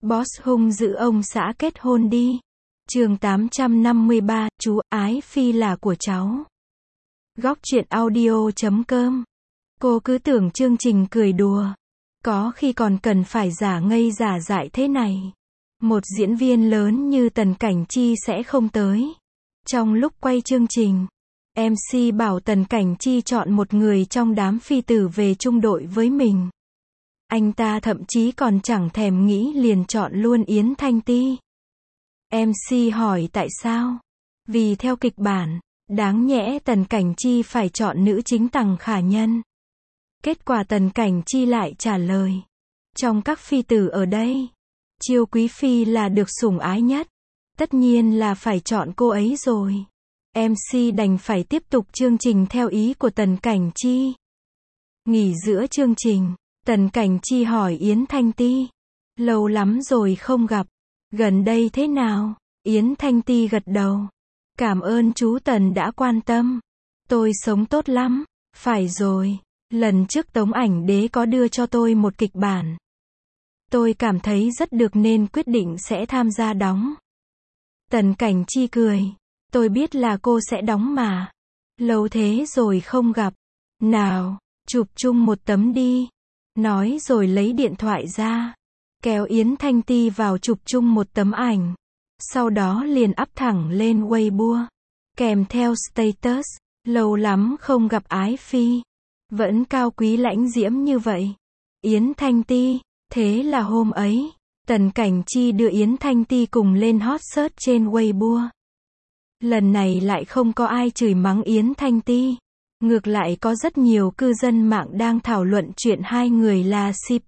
Boss hung dữ ông xã kết hôn đi. Chương 853, chú Ái Phi là của cháu. Góc truyện audio.com. Cô cứ tưởng chương trình cười đùa. Có khi còn cần phải giả ngây giả dại thế này. Một diễn viên lớn như Tần Cảnh Chi sẽ không tới. Trong lúc quay chương trình, MC bảo Tần Cảnh Chi chọn một người trong đám phi tử về chung đội với mình. Anh ta thậm chí còn chẳng thèm nghĩ liền chọn luôn Yến Thanh Ti. MC hỏi tại sao? Vì theo kịch bản, đáng nhẽ Tần Cảnh Chi phải chọn nữ chính Tằng Khả Nhân. Kết quả Tần Cảnh Chi lại trả lời. Trong các phi tử ở đây, Chiêu Quý Phi là được sủng ái nhất. Tất nhiên là phải chọn cô ấy rồi. MC đành phải tiếp tục chương trình theo ý của Tần Cảnh Chi. Nghỉ giữa chương trình, Tần Cảnh Chi hỏi Yến Thanh Ti. Lâu lắm rồi không gặp. Gần đây thế nào? Yến Thanh Ti gật đầu. Cảm ơn chú Tần đã quan tâm. Tôi sống tốt lắm. Phải rồi. Lần trước Tống Ảnh Đế có đưa cho tôi một kịch bản. Tôi cảm thấy rất được nên quyết định sẽ tham gia đóng. Tần Cảnh Chi cười. Tôi biết là cô sẽ đóng mà. Lâu thế rồi không gặp. Nào, chụp chung một tấm đi. Nói rồi lấy điện thoại ra. Kéo Yến Thanh Ti vào chụp chung một tấm ảnh. Sau đó liền up thẳng lên Weibo. Kèm theo status. Lâu lắm không gặp Ái Phi. Vẫn cao quý lãnh diễm như vậy. Yến Thanh Ti. Thế là hôm ấy, Tần Cảnh Chi đưa Yến Thanh Ti cùng lên hot search trên Weibo. Lần này lại không có ai chửi mắng Yến Thanh Ti. Ngược lại có rất nhiều cư dân mạng đang thảo luận chuyện hai người là CP.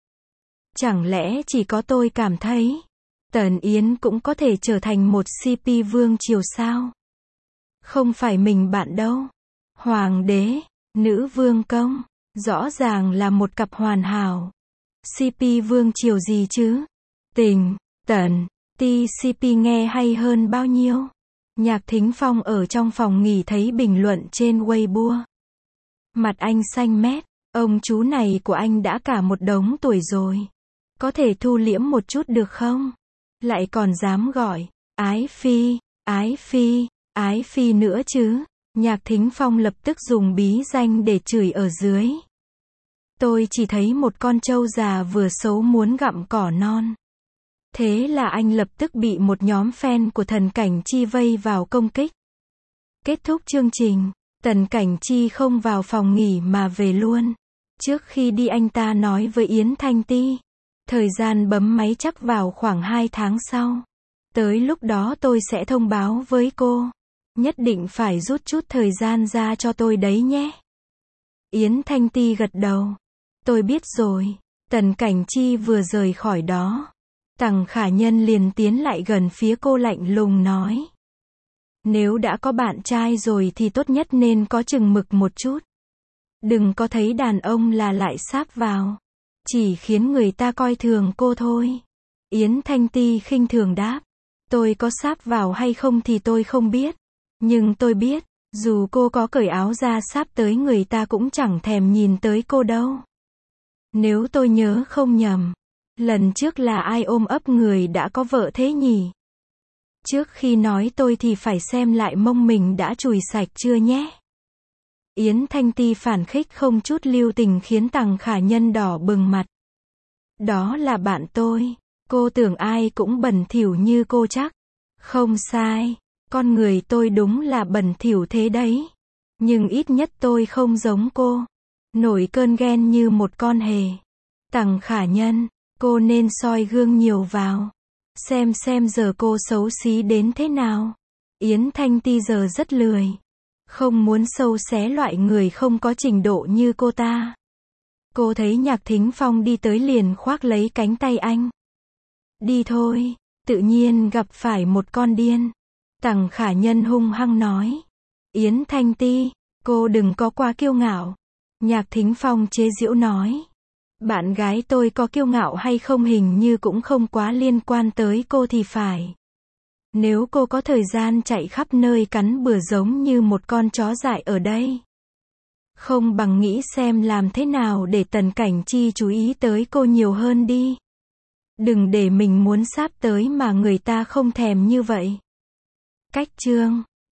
Chẳng lẽ chỉ có tôi cảm thấy Tần Yến cũng có thể trở thành một CP vương triều sao? Không phải mình bạn đâu. Hoàng đế, nữ vương công, rõ ràng là một cặp hoàn hảo. CP vương triều gì chứ? Tình, Tần, Ti CP nghe hay hơn bao nhiêu? Nhạc Thính Phong ở trong phòng nghỉ thấy bình luận trên Weibo. Mặt anh xanh mét. Ông chú này của anh đã cả một đống tuổi rồi. Có thể thu liễm một chút được không? Lại còn dám gọi Ái Phi, Ái Phi, Ái Phi nữa chứ? Nhạc Thính Phong lập tức dùng bí danh để chửi ở dưới. Tôi chỉ thấy một con trâu già vừa xấu muốn gặm cỏ non. Thế là anh lập tức bị một nhóm fan của Tần Cảnh Chi vây vào công kích. Kết thúc chương trình, Tần Cảnh Chi không vào phòng nghỉ mà về luôn. Trước khi đi anh ta nói với Yến Thanh Ti. Thời gian bấm máy chắc vào khoảng 2 tháng sau. Tới lúc đó tôi sẽ thông báo với cô. Nhất định phải rút chút thời gian ra cho tôi đấy nhé. Yến Thanh Ti gật đầu. Tôi biết rồi. Tần Cảnh Chi vừa rời khỏi đó. Tằng Khả Nhân liền tiến lại gần phía cô lạnh lùng nói. Nếu đã có bạn trai rồi thì tốt nhất nên có chừng mực một chút. Đừng có thấy đàn ông là lại sáp vào. Chỉ khiến người ta coi thường cô thôi. Yến Thanh Ti khinh thường đáp. Tôi có sáp vào hay không thì tôi không biết. Nhưng tôi biết, dù cô có cởi áo ra sáp tới người ta cũng chẳng thèm nhìn tới cô đâu. Nếu tôi nhớ không nhầm, lần trước là ai ôm ấp người đã có vợ thế nhỉ? Trước khi nói tôi thì phải xem lại mông mình đã chùi sạch chưa nhé. Yến Thanh Ti phản khích không chút lưu tình khiến Tằng Khả Nhân đỏ bừng mặt. Đó là bạn tôi. Cô tưởng ai cũng bẩn thỉu như cô chắc. Không sai. Con người tôi đúng là bẩn thỉu thế đấy. Nhưng ít nhất tôi không giống cô. Nổi cơn ghen như một con hề. Tằng Khả Nhân, cô nên soi gương nhiều vào. Xem giờ cô xấu xí đến thế nào. Yến Thanh Ti giờ rất lười. Không muốn sâu xé loại người không có trình độ như cô ta. Cô thấy Nhạc Thính Phong đi tới liền khoác lấy cánh tay anh. Đi thôi, tự nhiên gặp phải một con điên. Tằng Khả Nhân hung hăng nói. Yến Thanh Ti, cô đừng có quá kiêu ngạo. Nhạc Thính Phong chế giễu nói. Bạn gái tôi có kiêu ngạo hay không hình như cũng không quá liên quan tới cô thì phải. Nếu cô có thời gian chạy khắp nơi cắn bừa giống như một con chó dại ở đây. Không bằng nghĩ xem làm thế nào để Tần Cảnh Chi chú ý tới cô nhiều hơn đi. Đừng để mình muốn sáp tới mà người ta không thèm như vậy. Cách chương